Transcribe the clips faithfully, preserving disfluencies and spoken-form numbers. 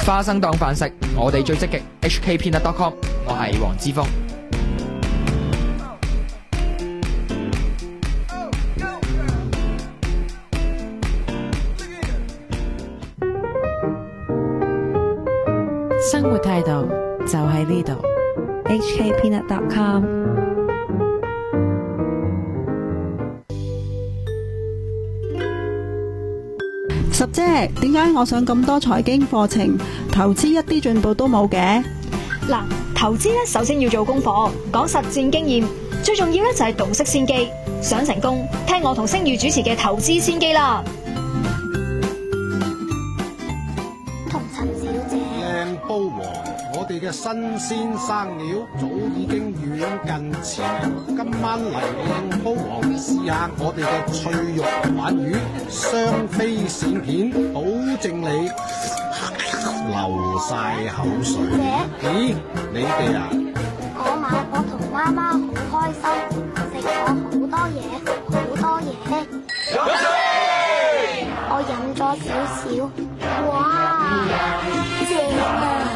花生當飯食，我哋最積極 H K Peanut dot com， 我係黃之鋒。 生活態度就喺呢度 ，H K Peanut dot com。 十姐，點解我上咁多財經課程，投資一啲進步都冇嘅？ 嗱，投資咧首先要做功課，講實戰經驗，最重要咧就係洞悉先機。想成功，聽我同星宇主持嘅投資先機啦。 同陳小姐， 靚煲王，我哋嘅新鮮生料早已經遠近似名。今晚嚟靚煲王試下我哋嘅脆肉鯇魚，雙飛鱔片，保證你流晒口水。咦，你哋啊？ 我買我同媽媽好開心，食咗好多嘢，好多嘢。我飲咗少少，哇，正啊！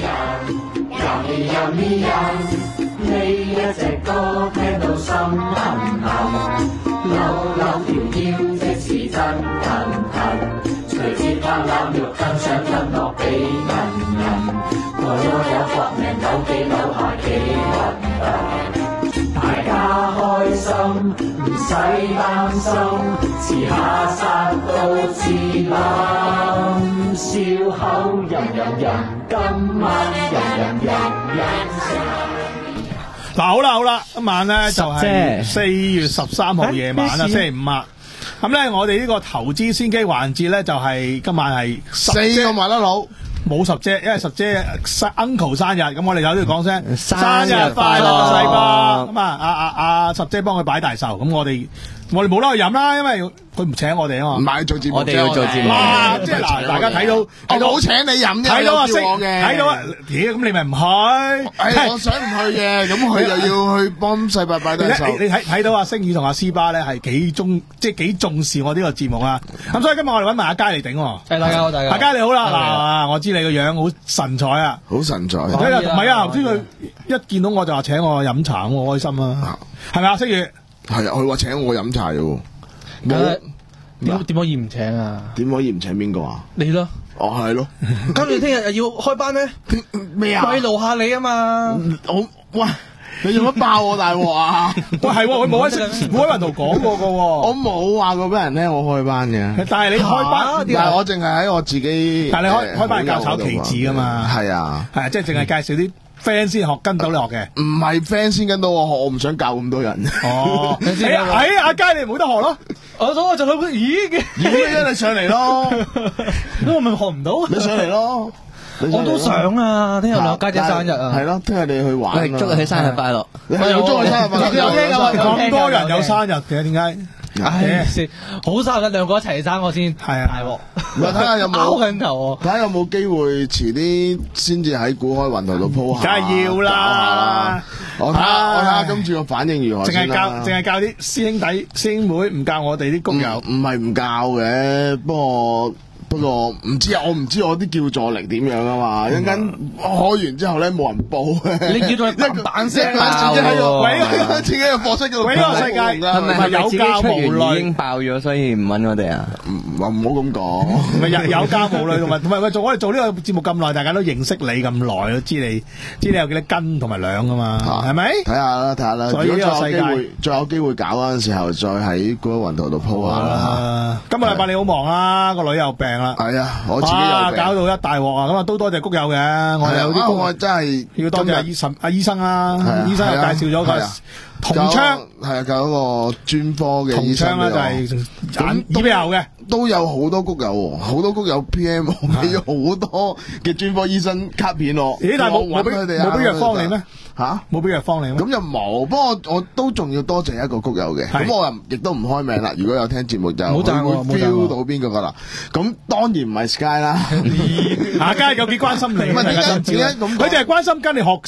呢一隻歌聽到心痕痕，扭扭條腰即是真騰騰，隨節拍攬肉更想吞落俾人人，我有搏命扭幾扭下幾暈暈，大家開心唔使擔心，遲下殺到自冧，笑口吟吟吟，今晚吟吟吟吟。 嗱，好啦好啦，今晚咧就係四月十三號夜晚啦，星期五啊。咁咧，我哋呢個投資先機環節咧，就係今晚係四個麻甩佬， 冇十姐，因為十姐 uncle 生日，咁我哋有都要講聲生日快樂，細哥。咁啊，阿阿阿十姐幫佢擺大壽，咁我哋我哋冇得去飲啦，因為佢唔請我哋啊嘛。 唔係做節目， 我哋要做節目。 哇！即係嗱，大家睇到我冇請你飲啫， 睇到啊， 叫我嘅， 睇到啊，屌咁你咪唔去？ 係我想唔去嘅，咁佢又要去幫細伯擺大壽。 你睇睇到阿星宇同阿斯巴咧係幾重，即係幾重視我呢個節目啊！咁所以今日我哋揾埋阿佳嚟頂。誒， 大家好，大家阿佳你好啦，嗱，我知你個樣好神采啊， 好神采。 唔係啊，頭先佢一見到我就話請我飲茶，我開心啊，係咪啊，星宇？ 係啊，佢話請我飲茶嘅。 冇點點可以唔請啊？ 點可以唔請邊個啊？ 你咯。 哦，係咯。 咁你聽日又要開班咩？ 咩啊？ 慰勞下你啊嘛。 我喂，你做乜爆我大鑊啊？ 喂，係佢冇喺冇喺人度講過噶。 我冇話過俾人聽我開班嘅。 但係你開班， 但係我淨係喺我自己。 但係你開開班係教炒棋子噶嘛？ 係啊， 係啊，即係淨係介紹啲 friend 先學跟到你學嘅。 唔係 friend 先跟到我學，我唔想教咁多人。 哦，哎阿佳你冇得學咯。 我我就去咦嘅， 咦你上嚟咯， 咁我咪學唔到。 你上嚟咯， 我都想啊！聽日我家姐生日啊， 係咯，聽日你去玩。 祝佢生日快樂。 你係要祝佢生日快樂？ 有聽㗎，咁多人有生日嘅，點解？ 唉，好生日兩個一齊生我先， 係啊， 大鑊。 唔係睇下有冇拗緊頭， 睇下有冇機會遲啲先至喺股海雲台度鋪下。 梗係要啦！ 我睇下我睇下今次個反應如何先啦。 淨係教淨係教啲師兄弟師兄妹，唔教我哋啲工友。 唔係唔教嘅，不過。不過唔知啊，我唔知我啲叫座力點樣啊嘛，一陣間開完之後咧冇人報， 你叫座力彈彈聲爆喎，自己嘅課室叫鬼個世界係咪有教無類已經爆咗，所以唔揾我哋啊？ 唔唔好咁講， 唔係有有教無類同埋同埋喂，做我哋做呢個節目咁耐，大家都認識你咁耐，都知你知你有幾多斤同埋兩噶嘛，係咪？ 睇下啦，睇下啦。 所以呢個世界再有機會搞嗰陣時候，再喺嗰個雲台度鋪下啦。 今個禮拜你好忙啦，個女又病。 係啊，我自己有病， 搞到一大鑊啊！咁啊，都多謝谷友嘅，我有啲我真係要多謝阿醫生，阿醫生啊，醫生又介紹咗個銅槍， 係啊，教一個專科嘅醫生咧，就係眼耳鼻喉嘅， 都有好多谷友，好多谷友 P M 俾咗好多嘅專科醫生卡片我。 咦？但係冇冇俾冇俾藥方你咩？ 吓， 冇俾藥方你咩？ 咁就冇，不過我都仲要多謝一個谷友嘅，咁我又亦都唔開名啦。如果有聽節目就會 feel 到邊個噶啦。咁當然唔係 Sky 啦， 阿佳有幾關心你？ 點解點解咁？ 佢就係關心跟你學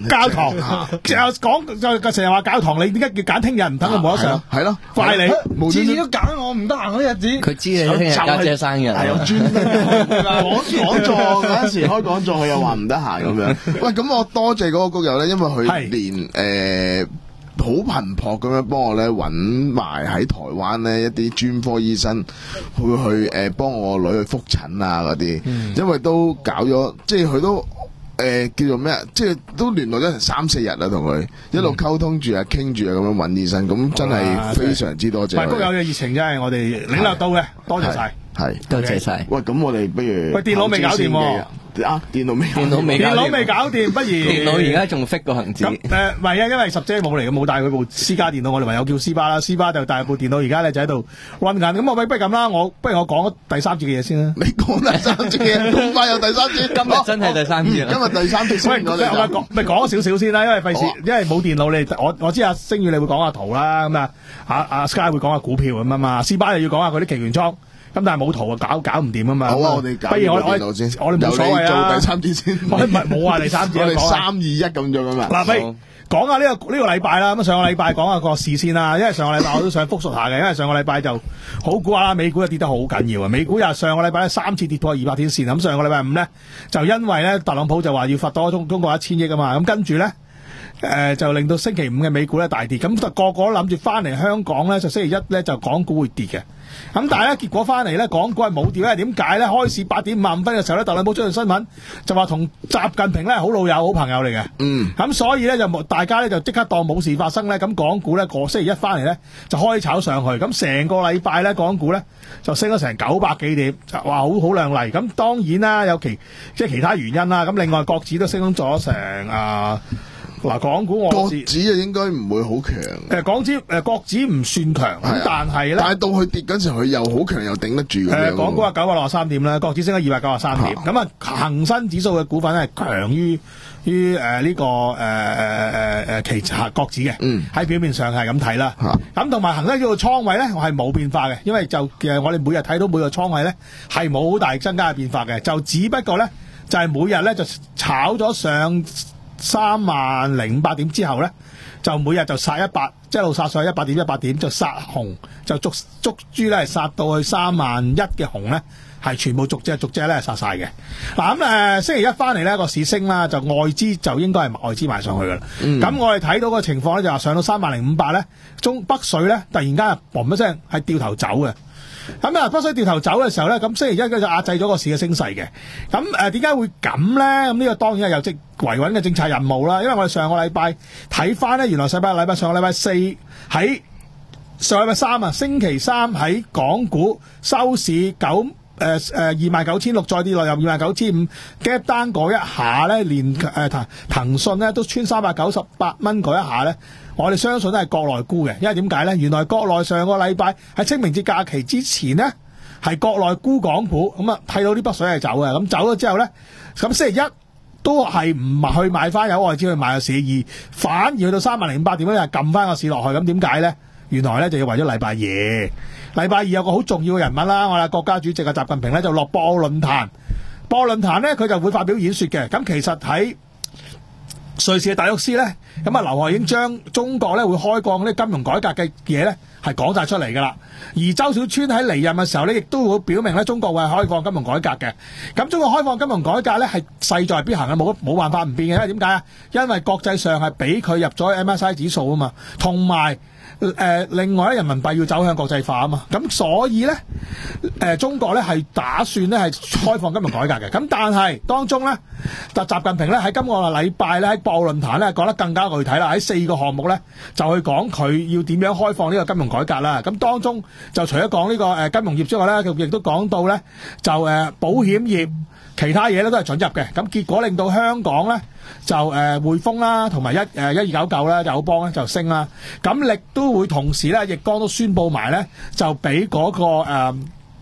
教堂就講就就成日話教堂，你點解要揀聽日唔等佢冇得上？ 係咯， 怪你， 次次都揀我唔得閒嗰日子。 佢知你聽日家姐生日， 係有專登講講座嗰陣時開講座，佢又話唔得閒咁樣。喂，咁我多謝嗰個谷友咧，因為佢連誒。好頻撲咁樣幫我咧揾埋喺台灣呢一啲專科醫生，會去誒幫我個女去覆診啊嗰啲，嗯、因為都搞咗，即係佢都誒、呃、叫做咩啊，即係都聯絡咗成三四日啦，同佢一路溝通住啊，傾住啊咁樣揾醫生，咁真係非常之多謝。喂， 谷友嘅熱情真係我哋領略到嘅，多謝晒， 係多謝晒。 喂，咁我哋不如喂電腦未搞掂喎。 啊！電腦未， 電腦未， 電腦未搞掂，不如電腦而家仲 fit 個行字。咁誒， 唔係啊，因為十姐冇嚟，冇帶佢部私家電腦，我哋唯有叫斯巴啦。斯巴就帶部電腦，而家咧就喺度 run 緊。咁我不如咁啦，我不如我講第三節嘅嘢先啦。 你講第三節嘅，咁快有第三節？ 今日真係第三節。今日第三節。 喂，我哋講咪講少少先啦，因為費事，因為冇電腦，你我我知阿星宇你會講下圖啦，咁啊，阿阿 Sky 會講下股票咁啊嘛，斯巴又要講下佢啲期權倉。咁但係冇圖啊，搞搞唔掂啊嘛。 好啊，我哋搞。 不如我我我哋冇所謂啊。 做第三節先。 我唔係冇話第三節。 我哋三二一咁做噶嘛。 嗱，不如講下呢個呢個禮拜啦。咁上個禮拜講下個市先啦，因為上個禮拜我都想復述下嘅，因為上個禮拜就好估下啦，美股又跌得好緊要啊。美股又上個禮拜咧三次跌破二百天線，咁上個禮拜五咧就因為咧特朗普就話要罰多中中國一千億啊嘛，咁跟住咧。誒、呃、就令到星期五嘅美股咧大跌，咁就個個都諗住翻嚟香港咧，就星期一咧就港股會跌嘅。咁但係咧結果翻嚟咧，港股係冇跌咧。點解咧？開市八點五十五分嘅時候咧，特朗普出咗新聞，就話同習近平咧好老友、好朋友嚟嘅。嗯。咁所以咧就大家咧就即刻當冇事發生咧。咁港股咧個星期一翻嚟咧就開炒上去，咁成個禮拜咧港股咧就升咗成九百幾點，就話好好亮麗。咁當然啦，有其即係其他原因啦。咁另外國指都升咗成啊。嗱，港股我國指啊應該唔會好強。 誒，港指誒國指唔算強，咁但係咧， 但係到佢跌嗰陣時，佢又好強，又頂得住咁樣。 誒，港股係九百六十三點啦，國指升咗二百九十三點。咁啊，恒生指數嘅股份咧係強於於誒呢個誒誒誒誒其他國指嘅。嗯，喺表面上係咁睇啦。咁同埋恒生指數倉位咧，我係冇變化嘅，因為就誒我哋每日睇到每個倉位咧係冇好大增加嘅變化嘅，就只不過咧就係每日咧就炒咗上三萬零五百點之後咧，就每日就殺一百，即係一路殺上去一百點一百點，就殺紅，就捉捉豬咧，殺到去三萬一嘅紅咧，係全部逐隻逐隻咧殺晒嘅。嗱咁誒，星期一翻嚟咧個市升啦，就外資就應該係外資賣上去噶啦。咁、嗯、我哋睇到個情況咧，就話上到三萬零五百咧，中北水咧突然間嘣一聲係掉頭走嘅。咁啊，北水掉頭走嘅時候咧，咁星期一就壓制咗個市嘅升勢嘅。咁誒點解會咁咧？咁呢個當然係有即維穩嘅政策任務啦。因為我哋上個禮拜睇翻咧，原來上個禮拜上個禮拜四喺上個禮拜三啊，星期三喺港股收市九誒誒二萬九千六，再跌落入二萬九千五 gap down 嗰一下咧，連誒騰騰訊咧都穿三百九十八蚊嗰一下咧。我哋相信都係國內沽嘅，因為點解咧？原來國內上個禮拜喺清明節假期之前呢，係國內沽港股，咁啊睇到啲北水係走嘅，咁走咗之後咧，咁星期一都係唔去買翻有外資去買個市，而反而去到三萬零五百點咧，又撳翻個市落去，咁點解咧？原來咧就要為咗禮拜二，禮拜二有個好重要嘅人物啦，我哋國家主席嘅習近平咧就落博鰲論壇，博鰲論壇咧佢就會發表演說嘅，咁其實喺瑞士嘅戴沃斯咧，咁啊劉鶴已經將中國咧會開放啲金融改革嘅嘢咧係講晒出嚟噶啦，而周小川喺離任嘅時候咧，亦都會表明咧中國會係開放金融改革嘅。咁中國開放金融改革咧係勢在必行嘅，冇冇辦法唔變嘅。因為點解啊？因為國際上係俾佢入咗 M S C I 指數啊嘛，同埋誒另外咧人民幣要走向國際化啊嘛，咁所以咧誒、呃、中國咧係打算咧係開放金融改革嘅。咁但係當中咧，習習近平咧喺今個禮拜咧喺博鰲論壇咧講得更加具體啦，喺四個項目咧就去講佢要點樣開放呢個金融改革啦。咁當中就除咗講呢個誒金融業之外咧，佢亦都講到咧就誒保險業其他嘢咧都係准入嘅。咁結果令到香港咧就誒匯豐啦，同埋一誒一二九九啦，友邦咧就升啦。咁亦都會同時咧，易綱都宣佈埋咧就俾嗰個誒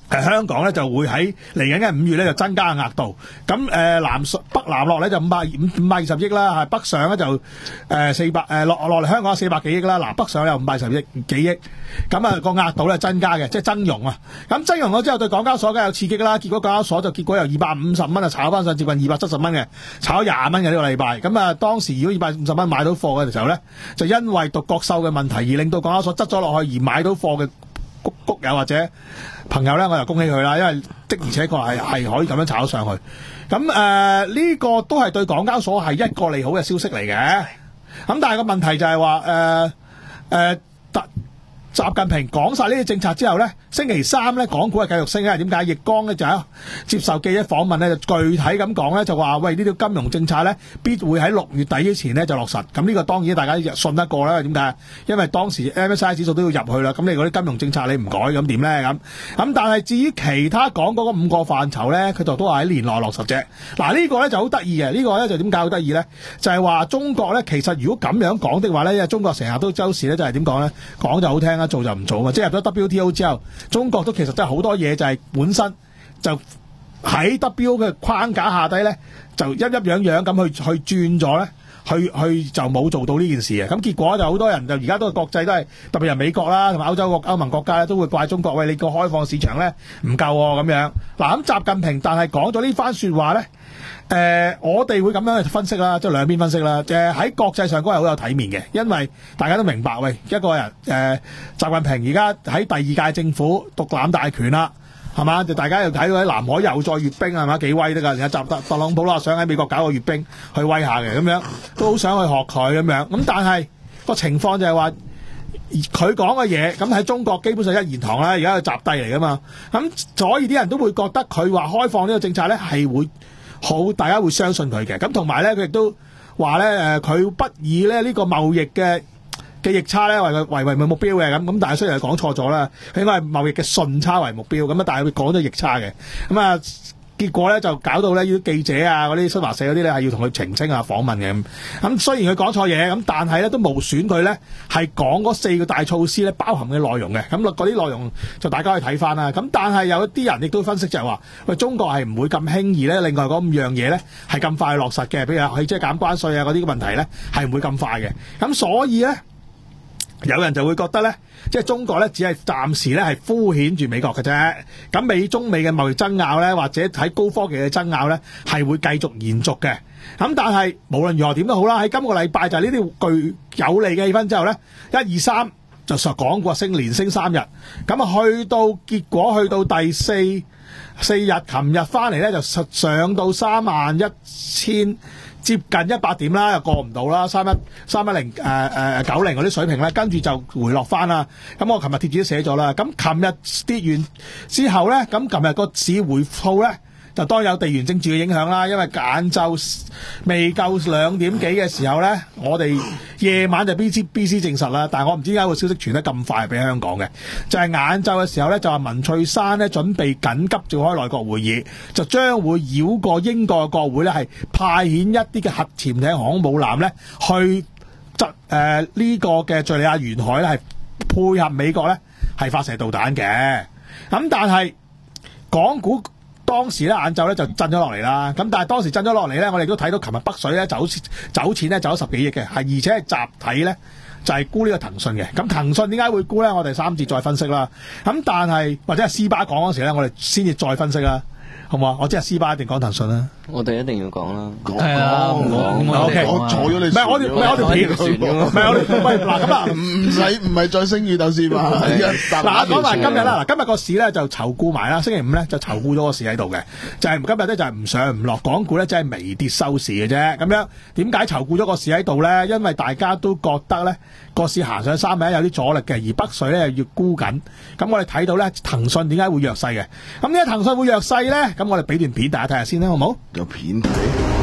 誒香港咧就會喺嚟緊嘅五月咧就增加額度，咁誒、呃、南北南落咧就五百五五百二十億啦，係北上咧就誒四百誒落落嚟香港四百幾億啦，南北上有五百二十億幾億，咁啊個額度咧增加嘅，即係增容啊，咁增容咗之後對港交所梗係有刺激啦，結果港交所就結果由二百五十蚊啊炒翻上接近二百七十蚊嘅，炒咗廿蚊嘅呢個禮拜，咁啊當時如果二百五十蚊買到貨嘅時候咧，就因為獨角獸嘅問題而令到港交所執咗落去而買到貨嘅谷谷友或者朋友咧，我就恭喜佢啦，因為的而且確係係可以咁樣炒上去。咁誒呢個都係對港交所係一個利好嘅消息嚟嘅。咁但係個問題就係話誒誒特。習近平講晒呢啲政策之後呢，星期三呢港股係繼續升嘅。點解？易綱呢就喺接受記者訪問呢，就具體咁講呢，就話喂，呢啲金融政策呢必會喺六月底之前呢就落實。咁呢個當然大家信得過啦。點解？因為當時 M S C I 指數都要入去啦。咁你嗰啲金融政策你唔改咁點呢？咁咁但係至於其他講嗰個五個範疇呢，佢就都係喺年內落實啫。嗱、這、呢個呢就好得意嘅。呢、這個呢就點解好得意呢？就係、是、話中國呢，其實如果咁樣講的話呢，因為中國成日都周時呢，就係點講呢？講就好聽啦。做就唔做啊！即係入咗 W T O 之後，中國都其實真係好多嘢就係本身就喺 W 嘅框架下低咧，就一一樣樣咁去去轉咗咧，去去就冇做到呢件事嘅。咁結果就好多人就而家都係國際都係特別係美國啦，同埋歐洲國歐盟國家咧都會怪中國，喂，你個開放市場咧唔夠喎咁樣。嗱咁習近平但係講咗呢番説話咧。誒、呃，我哋會咁樣去分析啦，即係兩邊分析啦。誒、呃，喺國際上都係好有體面嘅，因為大家都明白，喂，一個人誒、呃，習近平而家喺第二屆政府獨攬大權啦，係嘛？就大家又睇到喺南海又再閱兵係嘛？幾威得㗎？而家習特特朗普啦，想喺美國搞個閱兵去威下嘅，咁樣都好想去學佢咁樣。咁但係個情況就係話，佢講嘅嘢咁喺中國基本上一言堂啦，而家係習帝嚟㗎嘛。咁所以啲人都會覺得佢話開放呢個政策咧係會。好，大家會相信佢嘅。咁同埋咧，佢亦都話咧，誒，佢不以咧呢個貿易嘅嘅逆差咧為為為目標嘅。咁咁，但係雖然係講錯咗啦，佢應該係貿易嘅順差為目標。咁啊，但係佢講咗逆差嘅。咁啊，結果咧就搞到咧啲記者啊，嗰啲新華社嗰啲咧係要同佢澄清啊、訪問嘅。咁咁雖然佢講錯嘢，咁但係咧都無損佢咧係講嗰四個大措施咧包含嘅內容嘅。咁嗰啲內容就大家去睇翻啦。咁但係有一啲人亦都分析就係話，喂，中國係唔會咁輕易咧，另外嗰五樣嘢咧係咁快落實嘅，譬如係即係減關稅啊嗰啲問題咧係唔會咁快嘅。咁所以咧，有人就會覺得咧，即係中國咧只係暫時咧係敷衍住美國嘅啫。咁美中美嘅貿易爭拗咧，或者喺高科技嘅爭拗咧，係會繼續延續嘅。咁但係無論如何點都好啦，喺今個禮拜就係呢啲具有利嘅氣氛之後咧，一二三就實講過升連升三日。咁啊去到結果去到第四四日，琴日翻嚟咧就上到三萬一千。接近一百點啦，又過唔到啦，三一三一零誒誒九零嗰啲水平咧，跟住就回落翻啦。咁我琴日貼紙都寫咗啦。咁琴日跌完之後咧，咁琴日個市回吐咧，就當然有地緣政治嘅影響啦。因為晏晝未夠兩點幾嘅時候咧，我哋夜晚就 B C B C 證實啦。但係我唔知點解個消息傳得咁快俾香港嘅，就係晏晝嘅時候咧，就話文翠珊咧準備緊急召開內閣會議，就將會繞過英國嘅國會咧，係派遣一啲嘅核潛艇航空母艦咧去執誒呢個嘅敍利亞沿海咧，係配合美國咧係發射導彈嘅。咁但係港股當時咧晏晝咧就震咗落嚟啦，咁但係當時震咗落嚟咧，我哋都睇到琴日北水咧走走錢咧走咗十幾億嘅，係而且係集體咧就係沽呢個騰訊嘅。咁騰訊點解會沽咧？我哋三節再分析啦。咁但係或者係斯巴講嗰時咧，我哋先至再分析啦，好唔好啊？我知係斯巴一定講騰訊啦。 我哋一定要講啦， 係啊，我 ，OK， 我坐咗你， 唔係我哋，唔係我條片，唔係我哋，喂嗱咁啊， 唔唔使唔係再升二斗先嘛。 嗱，講埋今日啦，嗱今日個市咧就籌沽埋啦，星期五咧就籌沽咗個市喺度嘅，就係今日咧就係唔上唔落，港股咧即係微跌收市嘅啫。咁樣點解籌沽咗個市喺度咧？因為大家都覺得咧個市行上三萬一有啲阻力嘅，而北水咧又要沽緊。咁我哋睇到咧騰訊點解會弱勢嘅？咁點解騰訊會弱勢咧？咁我哋俾段片大家睇下先啦，好唔好？ 有片睇，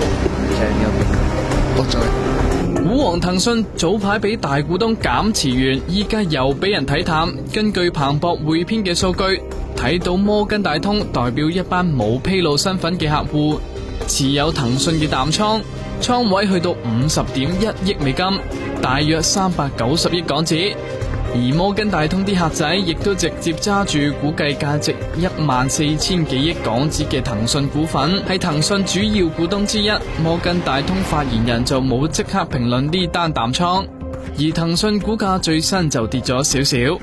我再股王騰訊早排俾大股東減持完，依家又俾人睇淡。根據彭博匯編嘅數據，睇到摩根大通代表一班冇披露身份嘅客戶持有騰訊嘅淡倉，倉位去到五十點一億美金，大約三百九十億港紙。 而摩根大通啲客仔亦都直接揸住估計價值一萬四千幾億港紙嘅騰訊股份，係騰訊主要股東之一。摩根大通發言人就冇即刻評論呢單淡倉，而騰訊股價最新就跌咗少少。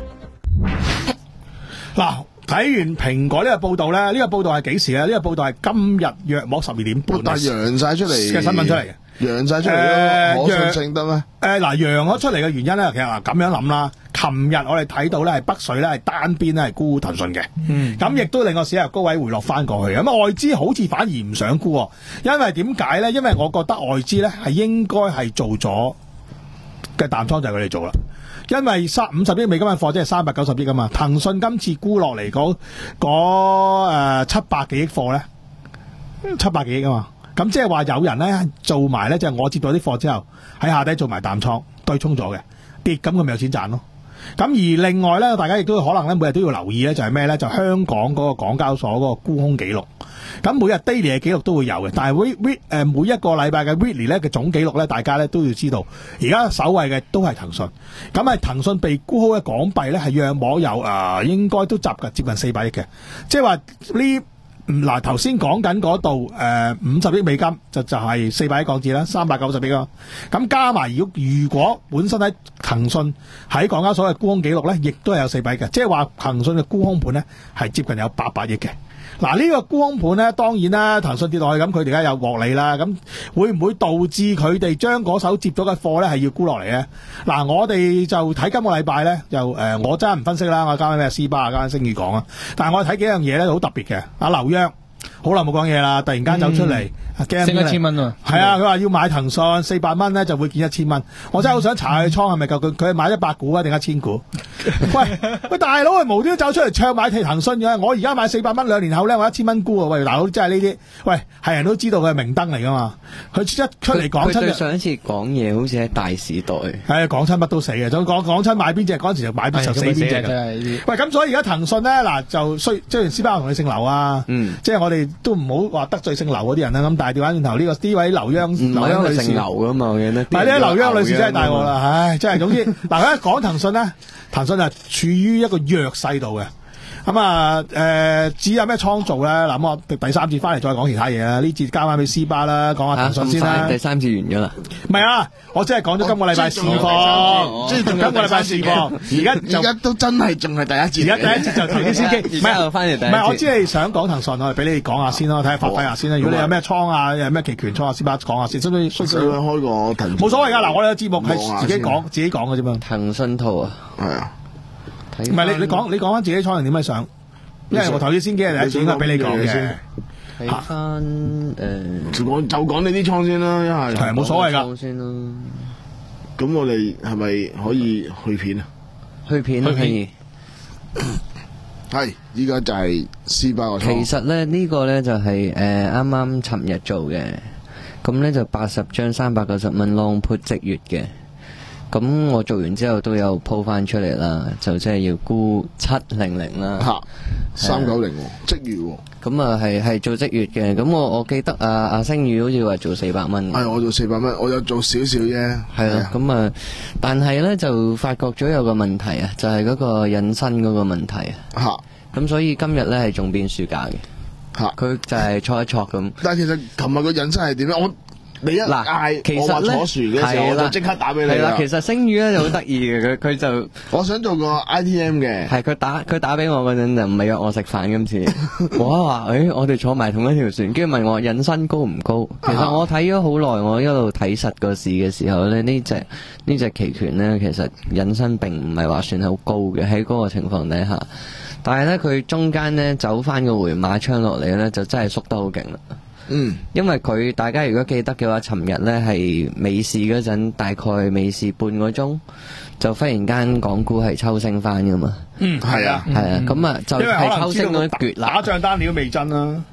嗱，睇完蘋果呢個報道咧，呢、這個報道係幾時咧？呢、這個報道係今日約莫十二點半， 但係揚晒出嚟嘅新聞出嚟嘅。 揚晒出嚟咯， 呃、 可信性得咩？ 誒、呃、嗱，揚咗出嚟嘅原因咧，其實嗱咁樣諗啦。琴日我哋睇到咧係北水咧係單邊咧係沽騰訊嘅，嗯，咁亦都令個市由高位回落翻過去。咁外資好似反而唔想沽，因為點解咧？因為我覺得外資咧係應該係做咗嘅淡倉就係佢哋做啦。因為三五十億美金嘅貨即係三百九十億㗎嘛，騰訊今次沽落嚟嗰嗰誒七百幾億貨咧，七百幾億啊嘛。咁即係話有人咧做埋咧，就係、是、我接到啲貨之後喺下底做埋淡倉對沖咗嘅跌，咁佢咪有錢賺咯。咁而另外咧，大家亦都可能咧每日都要留意咧，就係咩咧？就香港嗰個港交所嗰個沽空記錄。咁每日 daily 嘅記錄都會有嘅，但係 week 誒每一個禮拜嘅 weekly 咧嘅總記錄咧，大家咧都要知道。而家首位嘅都係騰訊，咁係騰訊被沽空嘅港幣咧係約莫有誒、呃，應該都集近接近四百億嘅，即係話呢。嗱，頭先講緊嗰度誒五十億美金就就係四百億港紙啦，三百九十億啦。咁加埋如果如果本身喺騰訊喺港交所嘅沽空記錄咧，亦都係有四百億嘅，即係話騰訊嘅沽空盤咧係接近有八百億嘅。嗱，呢個沽空盤咧，當然啦，騰訊跌落去咁，佢哋而家有獲利啦。咁會唔會導致佢哋將嗰手接咗嘅貨咧係要沽落嚟咧？嗱，我哋就睇今個禮拜咧，就誒、呃，我真係唔分析啦，我交俾咩斯巴啊，交俾星宇講啊。但係我睇幾樣嘢咧，好特別嘅。阿劉央好耐冇講嘢啦，突然間走出嚟，驚升一千蚊啊！ 係啊，佢話要買騰訊四百蚊咧就會見一千蚊。我真係好想查佢倉係咪夠佢佢係買一百股啊定一千股？喂喂，大佬係無端走出嚟唱買騰訊嘅，我而家買四百蚊，兩年後咧我一千蚊沽啊！喂，大佬真係呢啲，喂係人都知道佢係明燈嚟噶嘛？佢一出嚟講親， 佢對上一次講嘢好似喺大時代， 係講親乜都死嘅，就講講親買邊隻嗰陣時就買邊就死邊隻。喂，咁所以而家騰訊咧嗱就雖即係斯巴同你姓劉啊，嗯，即係我哋都唔好話得罪姓劉嗰啲人啦。咁但係調翻轉頭呢個呢位劉央劉央女士姓劉噶嘛，我記得。 但係呢劉央女士真係大鑊啦，唉，真係總之嗱，而家講騰訊咧，騰訊係處於一個弱勢度嘅。咁啊，誒、呃，至於有咩倉做咧？嗱，咁我第三節翻嚟再講其他嘢啦。呢節交翻俾斯巴啦，講下騰訊先啦、啊。 第三節完咗啦。 唔係啊，我只係講咗今個禮拜市況，即係今個禮拜市況。而家而家都真係仲係第一節。 而家第一節就投資先機。唔係翻嚟第一節。 唔係，我知你想講騰訊，我哋俾你講下先咯，睇下發揮下先啦。如果你有咩倉啊，有咩期權倉啊，斯巴講下先。需唔需要？需唔需要開個騰訊？冇所謂噶，嗱，我哋嘅節目係自己講，自己講嘅啫嘛。 騰訊圖啊， 係啊。 唔係你你講你講翻自己倉係點樣想？因為我投資先機係第一次應該俾你講嘅。 睇翻誒， 就講就講你啲倉先啦，一係係冇所謂㗎。 先啦。 咁我哋係咪可以去片啊？ 去片可以。 係，依家就係斯巴個倉。 其實咧呢個咧就係誒啱啱尋日做嘅，咁咧就八十張三百九十蚊 long put 即月嘅。咁我做完之後都有鋪翻出嚟啦，就即係要沽七零零啦， 吓三九零即月， 咁啊係係做即月嘅。咁我我記得啊阿星宇好似話做四百蚊， 係我做四百蚊，我有做少少啫， 係啦。咁啊，但係咧就發覺咗有個問題啊，就係嗰個引申嗰個問題啊，吓咁所以今日咧係仲變輸價嘅，吓佢就係錯一錯咁。 但係其實琴日個引申係點咧？我你一嗌， 其實我話坐船嘅時候，我就即刻打俾你啦。 其實星宇咧就好得意嘅，佢佢就我想做個 I T M 嘅， 係佢打佢打俾我嗰陣就唔係約我食飯今次，我話誒我哋坐埋同一條船，跟住問我引申高唔高？其實我睇咗好耐，我一路睇實個市嘅時候咧，呢隻呢隻期權咧，其實引申並唔係話算係好高嘅喺嗰個情況底下，但係咧佢中間咧走翻個回馬槍落嚟咧，就真係縮得好勁啦。嗯，因為佢大家如果記得嘅話，尋日咧係美市嗰陣，大概美市半個鐘就忽然間港股係抽升翻噶嘛。嗯，係啊，係啊，咁啊就係抽升嗰一橛啦。 打仗單料未真啦。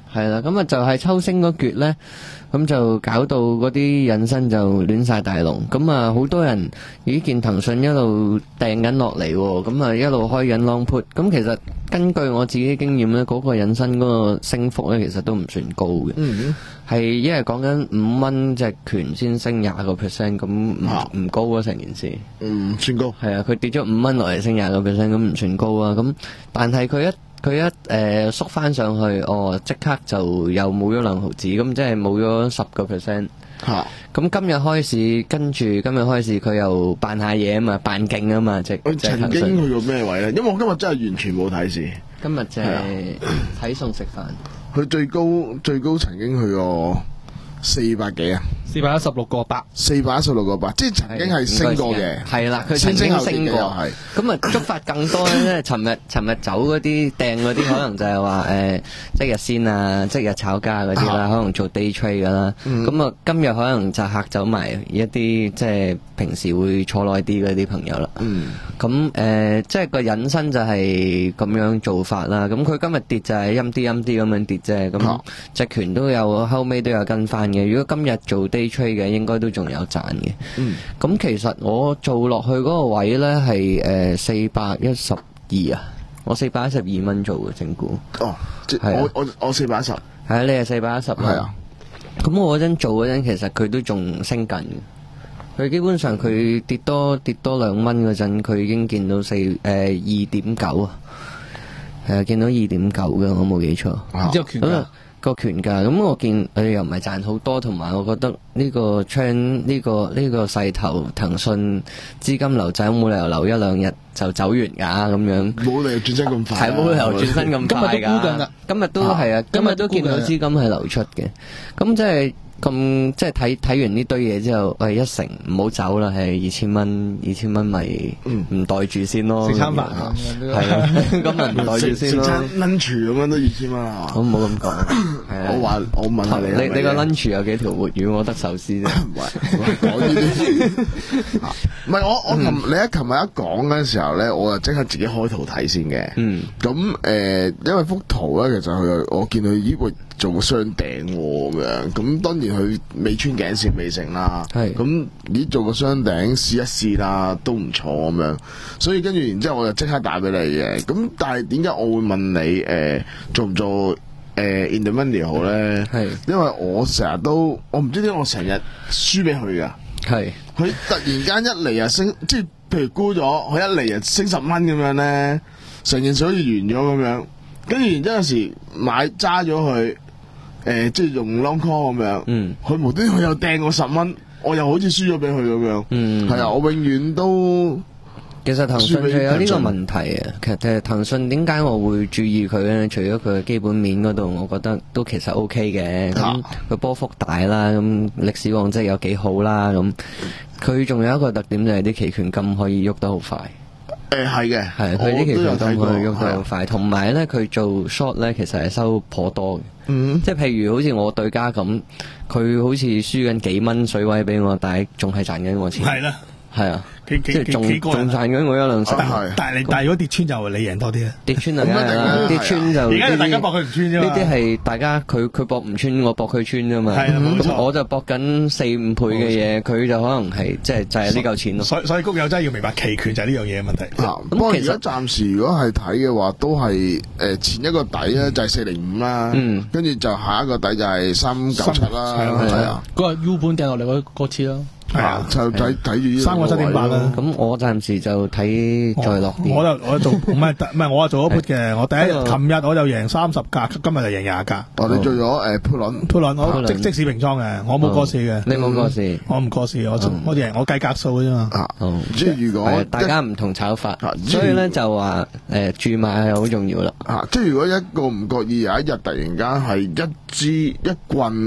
係啦，咁啊就係抽星嗰橛咧，咁就搞到嗰啲引申就亂晒大龍，咁啊好多人已見騰訊一路掟緊落嚟，咁啊一路開緊 long put， 咁其實根據我自己經驗咧，嗰個引申嗰個升幅咧，其實都唔算高嘅， 嗯， 係因為講緊五蚊隻權先升廿個 percent， 咁唔唔高啊成件事， 唔算高， 係啊，佢跌咗五蚊落嚟升廿個 percent， 咁唔算高啊，咁但係佢一佢一誒、呃、縮翻上去，哦，即刻就又冇咗兩毫子，咁即係冇咗十個 percent。嚇！咁今日開市，跟住今日開市，佢又扮下嘢啊嘛，扮勁啊嘛，即係曾經去到咩位咧？因為我今日真係完全冇睇市。 今日就係睇餸食飯。 佢最高最高曾經去過四百幾啊！ 四百一十六個八， 四百一十六個八，即係曾經係升過嘅， 係啦，佢曾經升過，係咁啊，觸發更多咧。即係尋日尋日走嗰啲掟嗰啲，可能就係話誒即日先啊，即日炒家嗰啲啦，可能做 day trade 噶啦。咁啊，今日可能就嚇走埋一啲即係平時會坐耐啲嗰啲朋友啦。咁誒，即係個引申就係咁樣做法啦。咁佢今日跌就係陰啲陰啲咁樣跌啫。咁隻權都有後尾都有跟翻嘅。如果今日做day trade 嘅，應該都仲有賺嘅。嗯，咁其實我做落去嗰個位咧係誒四百一十二啊，我四百一十二蚊做嘅整股。 哦，即係我我我四百一十。係啊，你係四百一十。係啊。咁我嗰陣做嗰陣，其實佢都仲升緊嘅。佢基本上佢跌多跌多兩蚊嗰陣，佢已經見到四誒二點九啊。係啊，見到二點九嘅，我冇記錯。 之後權價。 個權價咁，我見佢又唔係賺好多，同埋我覺得呢個 trend 呢個呢個勢頭，騰訊資金流走冇理由留一兩日就走完㗎咁樣， 冇理由轉身咁快， 係冇理由轉身咁快㗎。今日都係啊，今日都見到資金係流出嘅，咁即係。咁即係睇睇完呢堆嘢之後，喂一成唔好走啦，係二千蚊，二千蚊咪唔袋住先咯。 食餐飯係啊，咁咪唔袋住先咯。 食餐 lunch 咁樣都二千蚊啊！ 我唔好咁講， 我話我問下你， 你你個 lunch 有幾條活魚？我得壽司啫。 唔係講呢啲，唔係我我琴你喺琴日一講嗰陣時候咧，我就即刻自己開圖睇先嘅。嗯，咁誒，因為幅圖咧，其實佢我見佢咦會做個雙頂咁樣，咁當然佢未穿頸線未成啦。係咁咦做個雙頂試一試啦，都唔錯咁樣。所以跟住然之後我就即刻打俾你嘅。咁但係點解我會問你誒做唔做誒 in the money 好咧？係因為我成日都我唔知點解我成日輸俾佢噶。係佢突然間一嚟啊升，即係譬如沽咗，佢一嚟啊升十蚊咁樣咧，成件事好似完咗咁樣。跟住然之後有時買揸咗佢。誒、呃，即係用 long call 咁樣，嗯，佢無端佢又掟我十蚊，我又好似輸咗俾佢咁樣，嗯，係啊，我永遠都其實騰訊就有呢個問題啊。其實騰訊點解我會注意佢咧？除咗佢嘅基本面嗰度，我覺得都其實 OK 嘅。咁佢波幅大啦，咁歷史往績有幾好啦。咁佢仲有一個特點就係啲期權金可以喐得好快。 誒係嘅， 係佢啲期權金可以喐得好快，同埋咧佢做 short 咧，其實係收頗多嘅。嗯，即係譬如好似我對家咁，佢好似輸緊幾蚊水位俾我，但係仲係賺緊我錢。係啦，係啊，即係仲仲賺緊我一兩成。 但係你但係如果跌穿就你贏多啲啊！ 跌穿就梗係啦，跌穿就而家大家搏佢唔穿啫嘛。 呢啲係大家佢佢搏唔穿，我搏佢穿啫嘛。係啊，冇錯。咁我就搏緊四五倍嘅嘢，佢就可能係即係就係呢嚿錢咯。 所以所以谷友真係要明白期權就係呢樣嘢嘅問題。 咁我而家暫時如果係睇嘅話，都係誒前一個底咧就係四零五啦，跟住就下一個底就係三九七啦，係啊。 嗰個 U 盤掟落嚟嗰嗰次咯。 係啊， 就睇睇住三個七點八啦。 咁我暫時就睇再落啲。 我就我做唔係唔係，我係做咗 put 嘅。我第一日琴日我就贏三十格，今日就贏廿格。 我哋做咗誒 put 輪 put 輪，我即即使平倉嘅，我冇過市嘅。 你冇過市， 我唔過市，我我贏我計格數嘅啫嘛。 即係如果大家唔同炒法，所以咧就話誒注碼係好重要啦。 啊，即係如果一個唔覺意有一日突然間係一支一棍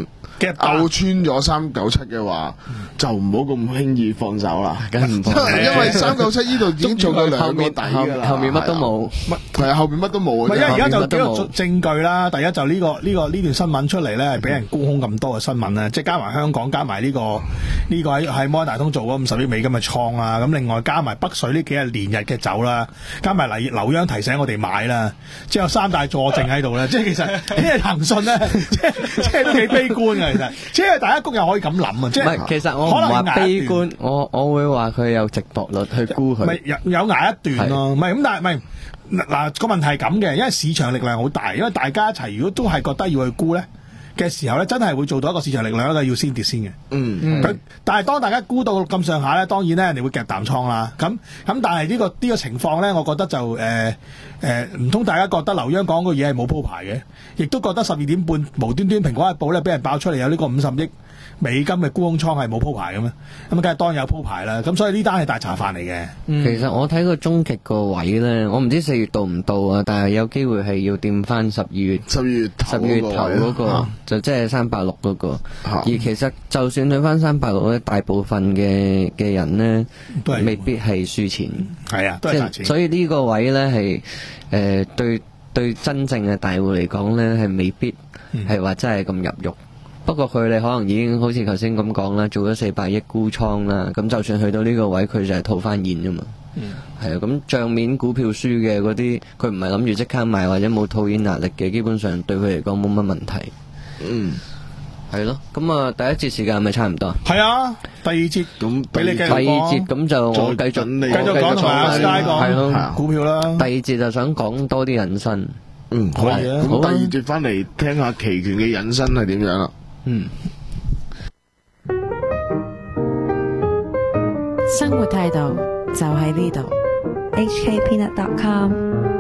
拗穿咗三九七嘅話，就唔好咁輕易放手啦。 梗係唔放， 因為三九七呢度已經做到兩個底㗎啦， 後面乜都冇， 係啊，後面乜都冇。 唔係，因為而家就幾個證據啦。第一就呢個呢個呢段新聞出嚟咧，係俾人沽空咁多嘅新聞咧，即係加埋香港，加埋呢個呢個喺喺摩根大通做嗰五十億美金嘅倉啦。咁另外加埋北水呢幾日連日嘅走啦，加埋嚟劉央提醒我哋買啦，即係有三大佐證喺度咧。即係其實呢係騰訊咧，即係即係都幾悲觀嘅。其實，即係大家谷又可以咁諗啊。即係其實我唔話悲觀，我我會話佢有值博率去沽佢。 咪有有捱一段咯，唔係咁，但係唔係嗱個問題係咁嘅，因為市場力量好大，因為大家一齊如果都係覺得要去沽咧嘅時候咧，真係會做到一個市場力量一個要先跌先嘅。嗯嗯。但係當大家沽到咁上下咧，當然咧人哋會夾淡倉啦。咁咁但係呢個呢個情況咧，我覺得就誒誒唔通大家覺得劉央講個嘢係冇鋪排嘅，亦都覺得十二點半無端端蘋果日報咧俾人爆出嚟有呢個五十億美金嘅沽空倉係冇鋪排嘅咩？咁梗係當然有鋪排啦。咁所以呢單係大茶飯嚟嘅。 嗯、其實我睇個終極個位咧，我唔知四月到唔到啊，但係有機會係要掂翻十二月十二月十二月頭嗰、那個，啊、就即係三百六嗰個。啊、而其實就算去翻三百六咧，大部分嘅嘅人咧，都未必係輸錢。 係啊，都係賺錢。 所以呢個位咧係誒對對真正嘅大戶嚟講咧係未必係話真係咁入肉。嗯不過佢哋可能已經好似頭先咁講啦，做咗四百億沽倉啦，咁就算去到呢個位，佢就係套翻現啫嘛。嗯，係啊，咁帳面股票輸嘅嗰啲，佢唔係諗住即刻賣或者冇套現壓力嘅，基本上對佢嚟講冇乜問題。嗯，係咯，咁啊第一節時間係咪差唔多？ 係啊，第二節咁俾你繼續講。 第二節咁就我繼續繼續講同埋阿 Sky 講係咯股票啦。 第二節就想講多啲引申。 嗯，好啊。咁第二節翻嚟聽下期權嘅引申係點樣啦。嗯， 生活態度就喺呢度。H K Peanut dot com